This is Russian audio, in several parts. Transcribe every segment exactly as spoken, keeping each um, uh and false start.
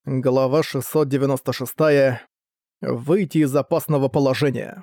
Глава шестьсот девяносто шесть. Выйти из опасного положения.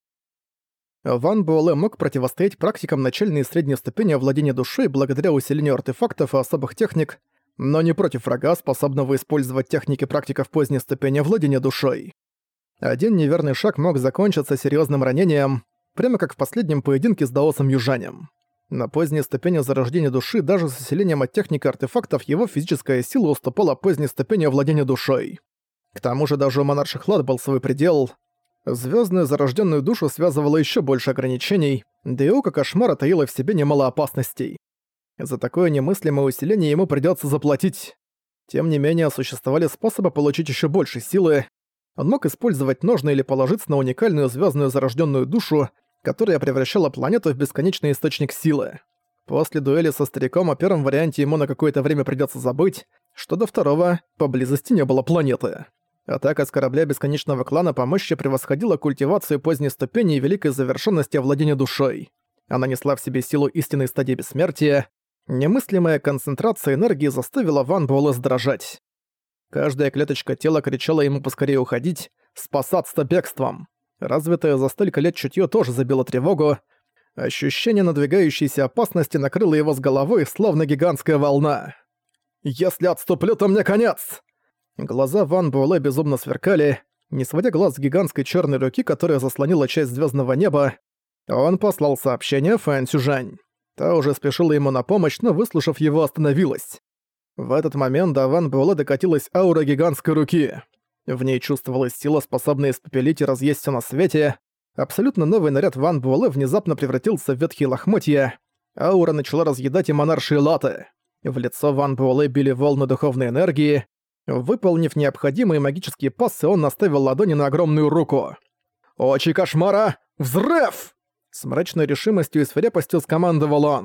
Ван Буэлэ мог противостоять практикам начальной и средней ступени овладения душой благодаря усилению артефактов и особых техник, но не против врага, способного использовать техники практиков поздней ступени овладения душой. Один неверный шаг мог закончиться серьезным ранением, прямо как в последнем поединке с даосом Южанем. На поздней ступени зарождения души даже с усилением от техники артефактов его физическая сила уступала поздней ступени овладения душой. К тому же даже у монарших лад был свой предел. Звездную зарожденную душу связывало еще больше ограничений, да и око кошмара таило в себе немало опасностей. За такое немыслимое усиление ему придется заплатить. Тем не менее, существовали способы получить еще больше силы. Он мог использовать ножны или положиться на уникальную звездную зарожденную душу, которая превращала планету в бесконечный источник силы. После дуэли со стариком о первом варианте ему на какое-то время придется забыть, что до второго поблизости не было планеты. Атака с корабля бесконечного клана по мощи превосходила культивацию поздней ступени и великой завершенности овладения душой. Она несла в себе силу истинной стадии бессмертия. Немыслимая концентрация энергии заставила Ван Буэлэ дрожать. Каждая клеточка тела кричала ему поскорее уходить, спасаться бегством. Развитое за столько лет чутье тоже забило тревогу. Ощущение надвигающейся опасности накрыло его с головой, словно гигантская волна. «Если отступлю, то мне конец!» Глаза Ван Буэлэ безумно сверкали. Не сводя глаз с гигантской черной руки, которая заслонила часть звездного неба, он послал сообщение Фэн Цюжань. Та уже спешила ему на помощь, но, выслушав его, остановилась. В этот момент до Ван Буэлэ докатилась аура гигантской руки. В ней чувствовалась сила, способная испепелить и разъесть всё на свете. Абсолютно новый наряд Ван Буэлэ внезапно превратился в ветхие лохмотья. Аура начала разъедать и монаршие латы. В лицо Ван Буэлэ били волны духовной энергии. Выполнив необходимые магические пассы, он наставил ладони на огромную руку. «Очи кошмара! Взрыв!» С мрачной решимостью и свирепостью скомандовал он.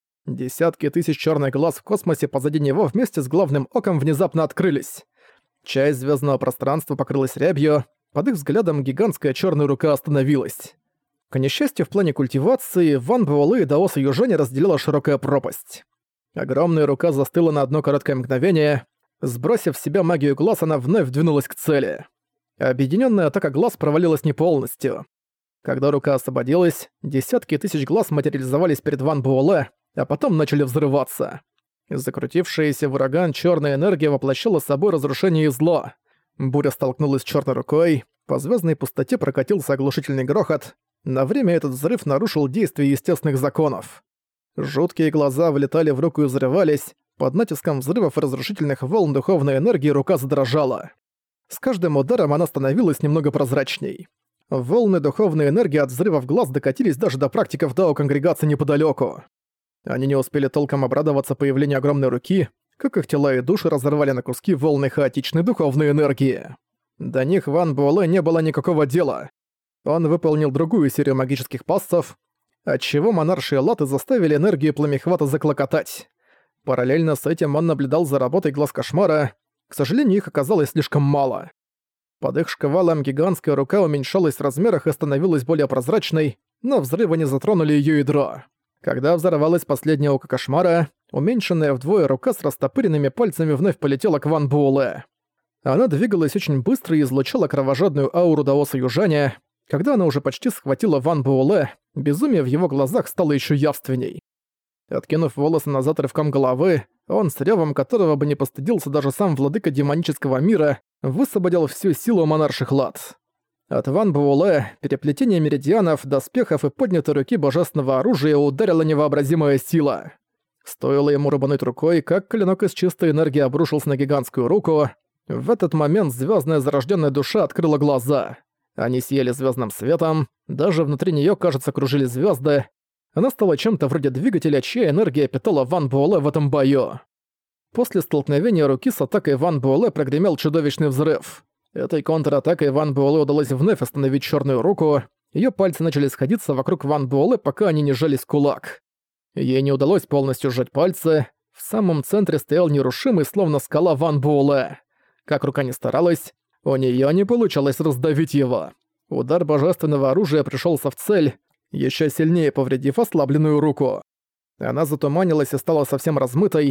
Десятки тысяч чёрных глаз в космосе позади него вместе с главным оком внезапно открылись. Часть звездного пространства покрылась рябью, под их взглядом гигантская черная рука остановилась. К несчастью, в плане культивации Ван Буэлэ и даоса Южаня разделила широкая пропасть. Огромная рука застыла на одно короткое мгновение. Сбросив с себя магию глаз, она вновь двинулась к цели. Объединенная атака глаз провалилась не полностью. Когда рука освободилась, десятки тысяч глаз материализовались перед Ван Буэлэ, а потом начали взрываться. Закрутившаяся в ураган черная энергия воплощала собой разрушение и зло. Буря столкнулась с черной рукой, по звездной пустоте прокатился оглушительный грохот. На время этот взрыв нарушил действие естественных законов. Жуткие глаза влетали в руку и взрывались. Под натиском взрывов и разрушительных волн духовной энергии рука задрожала. С каждым ударом она становилась немного прозрачней. Волны духовной энергии от взрывов глаз докатились даже до практиков Дао конгрегации неподалеку. Они не успели толком обрадоваться появлению огромной руки, как их тела и души разорвали на куски волны хаотичной духовной энергии. До них Ван Буэлэ не было никакого дела. Он выполнил другую серию магических пассов, отчего монаршие латы заставили энергию пламехвата заклокотать. Параллельно с этим он наблюдал за работой глаз кошмара. К сожалению, их оказалось слишком мало. Под их шквалом гигантская рука уменьшалась в размерах и становилась более прозрачной, но взрывы не затронули её ядро. Когда взорвалось последнее око кошмара, уменьшенная вдвое рука с растопыренными пальцами вновь полетела к Ван Буэлэ. Она двигалась очень быстро и излучала кровожадную ауру даоса Южаня. Когда она уже почти схватила Ван Буэлэ, безумие в его глазах стало ещё явственней. Откинув волосы назад рывком головы, он, с рёвом которого бы не постыдился даже сам владыка демонического мира, высвободил всю силу монарших лад. От Ван Буэлэ переплетение меридианов, доспехов и поднятой руки божественного оружия ударила невообразимая сила. Стоило ему рубануть рукой, как клинок из чистой энергии обрушился на гигантскую руку. В этот момент звездная зарожденная душа открыла глаза. Они сияли звездным светом, даже внутри нее, кажется, кружили звезды. Она стала чем-то вроде двигателя, чья энергия питала Ван Буэлэ в этом бою. После столкновения руки с атакой Ван Буэлэ прогремел чудовищный взрыв. Этой контратакой Ван Буэлэ удалось вновь остановить черную руку. Её пальцы начали сходиться вокруг Ван Буэлэ, пока они не сжались в кулак. Ей не удалось полностью сжать пальцы. В самом центре стоял нерушимый, словно скала, Ван Буэлэ. Как рука ни старалась, у неё не получалось раздавить его. Удар божественного оружия пришёлся в цель, ещё сильнее повредив ослабленную руку. Она затуманилась и стала совсем размытой.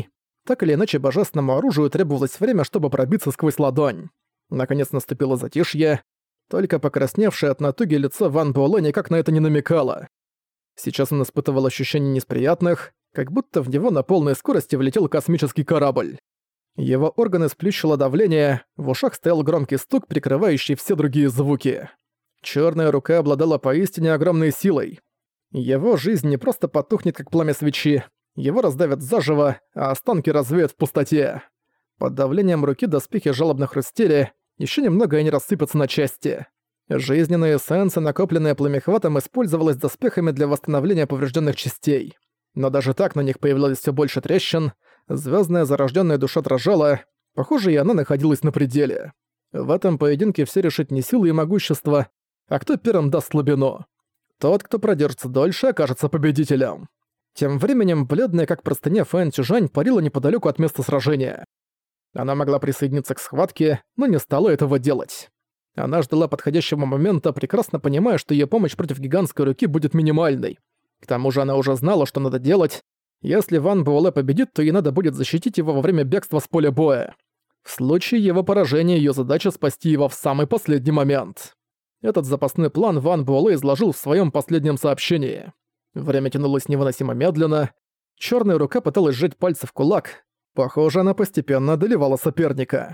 Так или иначе, божественному оружию требовалось время, чтобы пробиться сквозь ладонь. Наконец наступило затишье. Только покрасневшее от натуги лицо Ван Буэлэ никак на это не намекало. Сейчас он испытывал ощущение неприятных, как будто в него на полной скорости влетел космический корабль. Его органы сплющило давление, в ушах стоял громкий стук, прикрывающий все другие звуки. Черная рука обладала поистине огромной силой. Его жизнь не просто потухнет, как пламя свечи, его раздавят заживо, а останки развеют в пустоте. Под давлением руки доспехи жалобно хрустели, еще немного и они рассыпятся на части. Жизненная эссенция, накопленная пламехватом, использовалась доспехами для восстановления поврежденных частей. Но даже так на них появлялось все больше трещин, звездная зарожденная душа дрожала, похоже, и она находилась на пределе. В этом поединке все решит не сила и могущество, а кто первым даст слабину. Тот, кто продержится дольше, окажется победителем. Тем временем, бледная как простыня Фэн Цюжань парила неподалеку от места сражения. Она могла присоединиться к схватке, но не стала этого делать. Она ждала подходящего момента, прекрасно понимая, что её помощь против гигантской руки будет минимальной. К тому же она уже знала, что надо делать. Если Ван Буэлэ победит, то ей надо будет защитить его во время бегства с поля боя. В случае его поражения её задача спасти его в самый последний момент. Этот запасной план Ван Буэлэ изложил в своём последнем сообщении. Время тянулось невыносимо медленно. Чёрная рука пыталась сжать пальцы в кулак. Похоже, она постепенно одолевала соперника.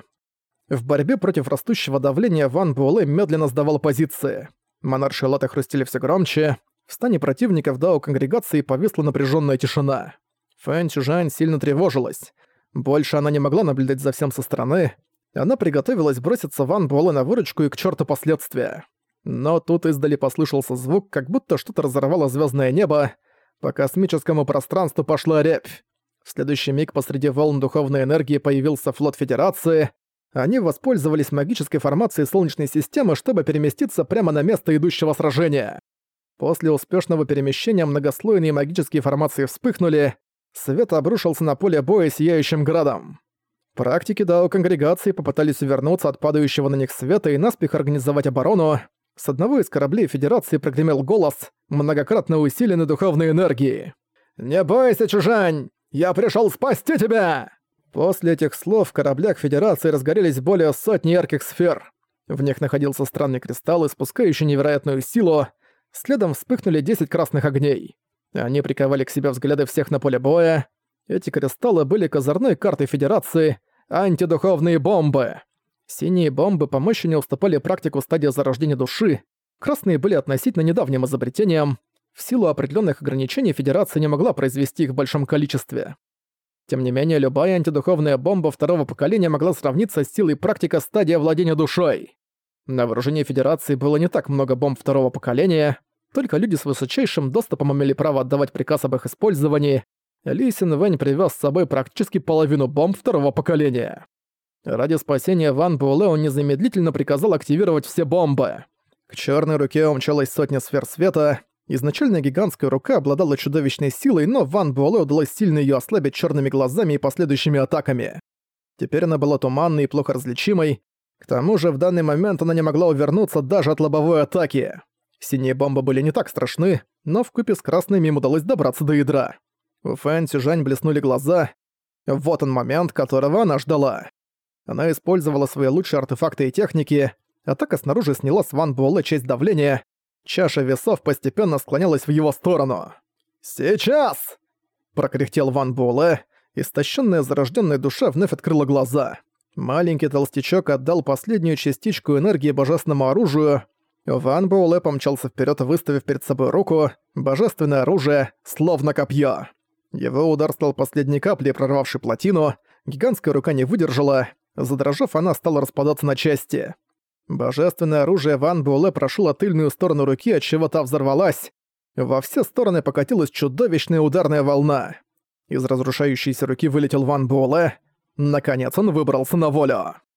В борьбе против растущего давления Ван Буэлэ медленно сдавал позиции. Монаршие латы хрустели все громче. В стане противников Дао-конгрегации повисла напряженная тишина. Фэн Цюжань сильно тревожилась. Больше она не могла наблюдать за всем со стороны. Она приготовилась броситься Ван Буэлэ на выручку и к черту последствия. Но тут издали послышался звук, как будто что-то разорвало звездное небо. По космическому пространству пошла рябь. В следующий миг посреди волн духовной энергии появился флот Федерации. Они воспользовались магической формацией Солнечной системы, чтобы переместиться прямо на место идущего сражения. После успешного перемещения многослойные магические формации вспыхнули, свет обрушился на поле боя сияющим градом. Практики Дао-конгрегации попытались увернуться от падающего на них света и наспех организовать оборону. С одного из кораблей Федерации прогремел голос, многократно усиленный духовной энергией. «Не бойся, чужань! Я пришел спасти тебя!» После этих слов в кораблях Федерации разгорелись более сотни ярких сфер. В них находился странный кристалл, испускающий невероятную силу. Следом вспыхнули десять красных огней. Они приковали к себе взгляды всех на поле боя. Эти кристаллы были козырной картой Федерации, антидуховные бомбы. Синие бомбы по мощи не уступали практику стадии зарождения души. Красные были относительно недавним изобретением. В силу определенных ограничений Федерация не могла произвести их в большом количестве. Тем не менее, любая антидуховная бомба второго поколения могла сравниться с силой практика стадия владения душой. На вооружении Федерации было не так много бомб второго поколения, только люди с высочайшим доступом имели право отдавать приказ об их использовании. Ли Син Вэнь привез с собой практически половину бомб второго поколения. Ради спасения Ван Буэлэ он незамедлительно приказал активировать все бомбы. К черной руке умчалась сотня сфер света. Изначально гигантская рука обладала чудовищной силой, но Ван Буэлэ удалось сильно ее ослабить черными глазами и последующими атаками. Теперь она была туманной и плохо различимой. К тому же в данный момент она не могла увернуться даже от лобовой атаки. Синие бомбы были не так страшны, но вкупе с красными им удалось добраться до ядра. У Фэн Цюжань блеснули глаза. Вот он момент, которого она ждала. Она использовала свои лучшие артефакты и техники. Атака снаружи сняла с Ван Буэлэ часть давления. Чаша весов постепенно склонялась в его сторону. «Сейчас!» – прокряхтел Ван Буэлэ. Истощенная зарожденная душа вновь открыла глаза. Маленький толстячок отдал последнюю частичку энергии божественному оружию. Ван Буэлэ помчался вперед, выставив перед собой руку. Божественное оружие, словно копье. Его удар стал последней каплей, прорвавшей плотину. Гигантская рука не выдержала. Задрожав, она стала распадаться на части. Божественное оружие Ван Буэлэ прошило тыльную сторону руки, отчего та взорвалась. Во все стороны покатилась чудовищная ударная волна. Из разрушающейся руки вылетел Ван Буэлэ. Наконец он выбрался на волю.